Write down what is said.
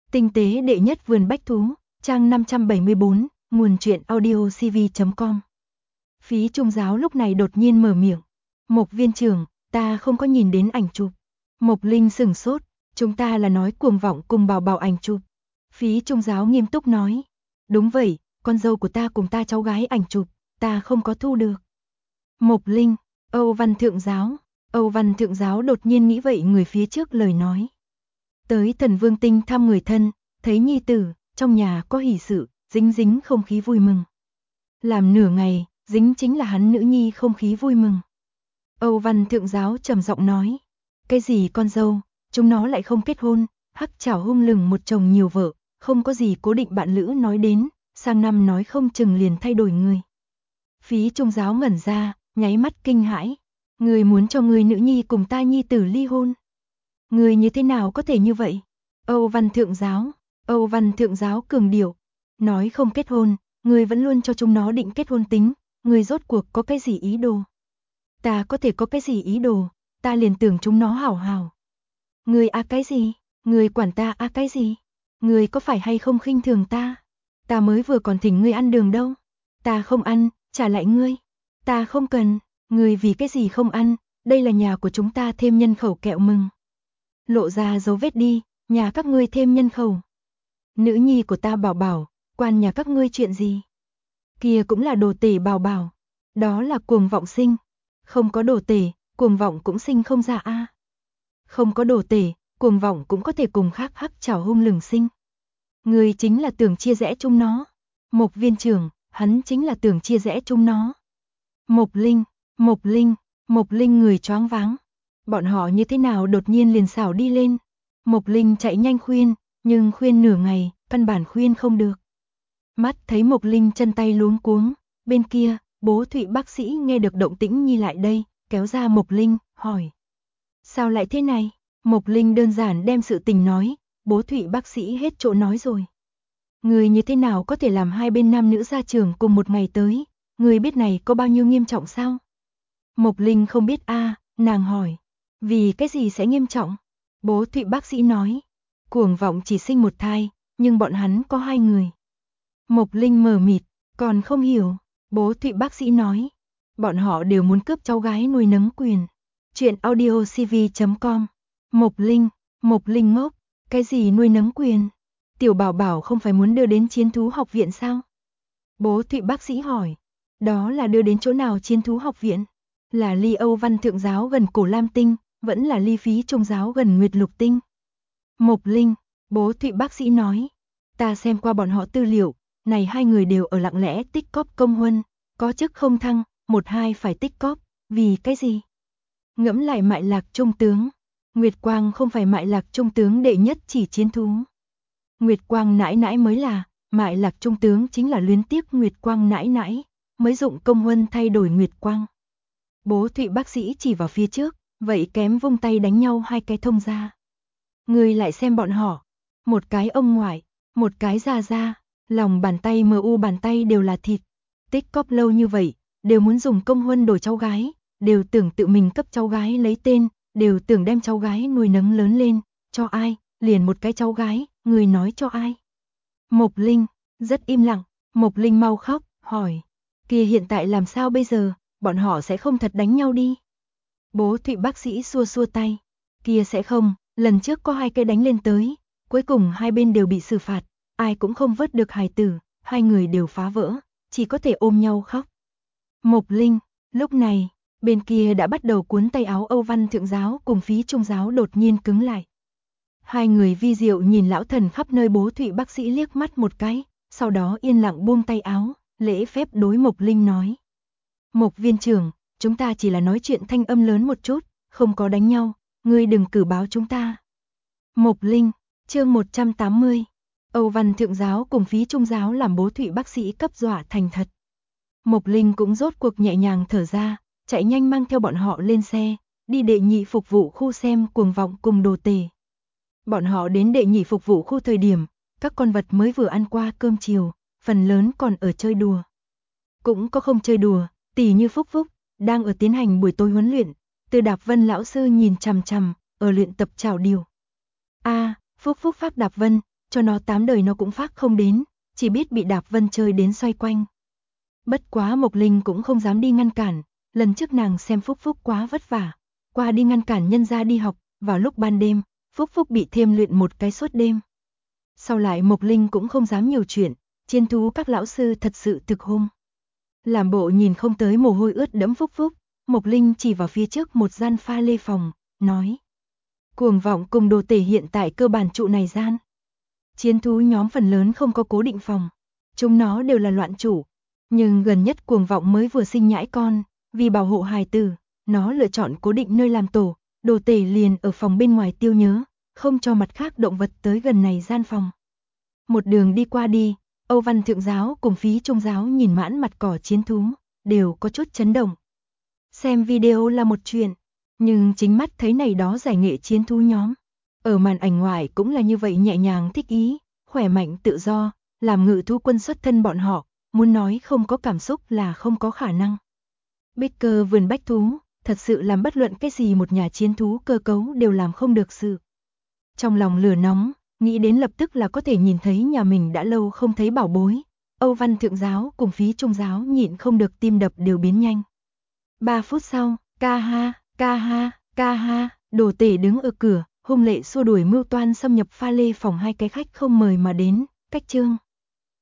Tinh tế đệ nhất vườn bách thú, trang 574, nguồn truyện audio cv.com. Phí Trung Giáo lúc này đột nhiên mở miệng. Mộc viên trưởng, ta không có nhìn đến ảnh chụp. Mộc Linh sửng sốt, chúng ta là nói Cuồng Vọng cùng Bảo Bảo ảnh chụp. Phí Trung Giáo nghiêm túc nói. Đúng vậy, con dâu của ta cùng ta cháu gái ảnh chụp, ta không có thu được. Mộc Linh, Âu Văn Thượng Giáo đột nhiên nghĩ vậy người phía trước lời nói. Tới Thần Vương Tinh thăm người thân, thấy nhi tử, trong nhà có hỷ sự, dính không khí vui mừng. Làm nửa ngày, dính chính là hắn nữ nhi không khí vui mừng. Âu Văn Thượng Giáo trầm giọng nói. Cái gì con dâu, chúng nó lại không kết hôn, hắc chảo hung lừng một chồng nhiều vợ, không có gì cố định bạn lữ nói đến, sang năm nói không chừng liền thay đổi người. Phí Trung Giáo ngẩn ra, nháy mắt kinh hãi. Người muốn cho người nữ nhi cùng ta nhi tử ly hôn. Người như thế nào có thể như vậy? Âu Văn Thượng Giáo cường điệu. Nói không kết hôn, người vẫn luôn cho chúng nó định kết hôn tính, người rốt cuộc có cái gì ý đồ? Ta có thể có cái gì ý đồ, ta liền tưởng chúng nó hảo hảo. Người cái gì? Người quản ta cái gì? Người có phải hay không khinh thường ta? Ta mới vừa còn thỉnh ngươi ăn đường đâu. Ta không ăn, trả lại ngươi. Ta không cần, người vì cái gì không ăn, đây là nhà của chúng ta thêm nhân khẩu kẹo mừng. Lộ ra dấu vết đi, nhà các ngươi thêm nhân khẩu. Nữ nhi của ta Bảo Bảo, quan nhà các ngươi chuyện gì? Kia cũng là đồ tể Bảo Bảo, đó là Cuồng Vọng sinh. Không có đồ tể, Cuồng Vọng cũng sinh không ra a. Không có đồ tể, Cuồng Vọng cũng có thể cùng khác hắc chảo hung lừng sinh. Người chính là tưởng chia rẽ chúng nó. Mộc viên trưởng, hắn chính là tưởng chia rẽ chúng nó. Mộc Linh người choáng váng. Bọn họ như thế nào đột nhiên liền xảo đi lên. Mộc Linh chạy nhanh khuyên, nhưng khuyên nửa ngày, căn bản khuyên không được. Mắt thấy Mộc Linh chân tay luống cuống, bên kia, Bố Thụy bác sĩ nghe được động tĩnh nhi lại đây, kéo ra Mộc Linh, hỏi. Sao lại thế này? Mộc Linh đơn giản đem sự tình nói, Bố Thụy bác sĩ hết chỗ nói rồi. Người như thế nào có thể làm hai bên nam nữ ra trường cùng một ngày tới, người biết này có bao nhiêu nghiêm trọng sao? Mộc Linh không biết nàng hỏi. Vì cái gì sẽ nghiêm trọng? Bố Thụy bác sĩ nói. Cuồng Vọng chỉ sinh một thai, nhưng bọn hắn có 2 người. Mộc Linh mờ mịt, còn không hiểu. Bố Thụy bác sĩ nói. Bọn họ đều muốn cướp cháu gái nuôi nấng quyền. Chuyện audio cv.com. Mộc Linh ngốc. Cái gì nuôi nấng quyền? Tiểu Bảo Bảo không phải muốn đưa đến Chiến thú học viện sao? Bố Thụy bác sĩ hỏi. Đó là đưa đến chỗ nào Chiến thú học viện? Là ly Âu Văn Thượng Giáo gần Cổ Lam Tinh, vẫn là ly Phí Trung Giáo gần Nguyệt Lục Tinh. Mộc Linh, Bố Thụy bác sĩ nói. Ta xem qua bọn họ tư liệu, này 2 người đều ở lặng lẽ tích cóp công huân, có chức không thăng, 1-2 phải tích cóp, vì cái gì? Ngẫm lại Mại Lạc Trung tướng. Nguyệt Quang không phải Mại Lạc Trung tướng đệ nhất chỉ chiến thú. Nguyệt Quang nãi nãi mới là, Mại Lạc Trung tướng chính là luyến tiếc Nguyệt Quang nãi nãi, mới dụng công huân thay đổi Nguyệt Quang. Bố Thụy bác sĩ chỉ vào phía trước, vậy kém vung tay đánh nhau 2 cái thông ra. Người lại xem bọn họ, một cái ông ngoại, một cái già, lòng bàn tay bàn tay đều là thịt. Tích cóp lâu như vậy, đều muốn dùng công huân đổi cháu gái, đều tưởng tự mình cấp cháu gái lấy tên, đều tưởng đem cháu gái nuôi nấng lớn lên, cho ai, liền một cái cháu gái, người nói cho ai. Mộc Linh, rất im lặng, Mộc Linh mau khóc, hỏi, kia hiện tại làm sao bây giờ, bọn họ sẽ không thật đánh nhau đi. Bố Thụy bác sĩ xua tay, kia sẽ không, lần trước có 2 cái đánh lên tới, cuối cùng 2 bên đều bị xử phạt, ai cũng không vớt được hài tử, 2 người đều phá vỡ, chỉ có thể ôm nhau khóc. Mộc Linh, lúc này, bên kia đã bắt đầu cuốn tay áo Âu Văn Thượng Giáo cùng Phí Trung Giáo đột nhiên cứng lại. 2 người vi diệu nhìn lão thần khắp nơi Bố Thụy bác sĩ liếc mắt một cái, sau đó yên lặng buông tay áo, lễ phép đối Mộc Linh nói. Mộc viên trưởng, chúng ta chỉ là nói chuyện thanh âm lớn một chút, không có đánh nhau, ngươi đừng cử báo chúng ta. Mộc Linh, chương 180. Âu Văn Thượng Giáo cùng Phí Trung Giáo làm Bố Thụy bác sĩ cấp dọa thành thật. Mộc Linh cũng rốt cuộc nhẹ nhàng thở ra, chạy nhanh mang theo bọn họ lên xe, đi đệ nhị phục vụ khu xem Cuồng Vọng cùng đồ tể. Bọn họ đến đệ nhị phục vụ khu thời điểm, các con vật mới vừa ăn qua cơm chiều, phần lớn còn ở chơi đùa. Cũng có không chơi đùa, tỉ như Phúc Phúc, đang ở tiến hành buổi tối huấn luyện, Từ Đạp Vân lão sư nhìn chằm chằm, ở luyện tập chảo điều. Phúc Phúc Pháp Đạp Vân, cho nó 8 đời nó cũng phác không đến, chỉ biết bị Đạp Vân chơi đến xoay quanh. Bất quá Mộc Linh cũng không dám đi ngăn cản, lần trước nàng xem Phúc Phúc quá vất vả, qua đi ngăn cản nhân gia đi học, vào lúc ban đêm, Phúc Phúc bị thêm luyện một cái suốt đêm. Sau lại Mộc Linh cũng không dám nhiều chuyện, chiến thú các lão sư thật sự thực hung. Làm bộ nhìn không tới mồ hôi ướt đẫm Phúc Phúc, Mộc Linh chỉ vào phía trước một gian pha lê phòng, nói. Cuồng vọng cùng Đồ Tể hiện tại cơ bản trụ này gian. Chiến thú nhóm phần lớn không có cố định phòng, chúng nó đều là loạn chủ. Nhưng gần nhất Cuồng vọng mới vừa sinh nhãi con, vì bảo hộ hài tử, nó lựa chọn cố định nơi làm tổ, Đồ Tể liền ở phòng bên ngoài tiêu nhớ, không cho mặt khác động vật tới gần này gian phòng. Một đường đi qua đi, Âu Văn Thượng Giáo cùng Phí Trung Giáo nhìn mãn mặt cỏ chiến thú, đều có chút chấn động. Xem video là một chuyện, nhưng chính mắt thấy này đó giải nghệ chiến thú nhóm. Ở màn ảnh ngoài cũng là như vậy nhẹ nhàng thích ý, khỏe mạnh tự do, làm ngự thú quân xuất thân bọn họ, muốn nói không có cảm xúc là không có khả năng. Bích Cơ vườn bách thú, thật sự làm bất luận cái gì một nhà chiến thú cơ cấu đều làm không được sự. Trong lòng lửa nóng, nghĩ đến lập tức là có thể nhìn thấy nhà mình đã lâu không thấy bảo bối. Âu Văn Thượng Giáo cùng Phí Trung Giáo nhịn không được tim đập đều biến nhanh. 3 phút sau, ca ha, ca ha, ca ha, Đồ Tể đứng ở cửa, hung lệ xua đuổi mưu toan xâm nhập pha lê phòng hai cái khách không mời mà đến, cách chương.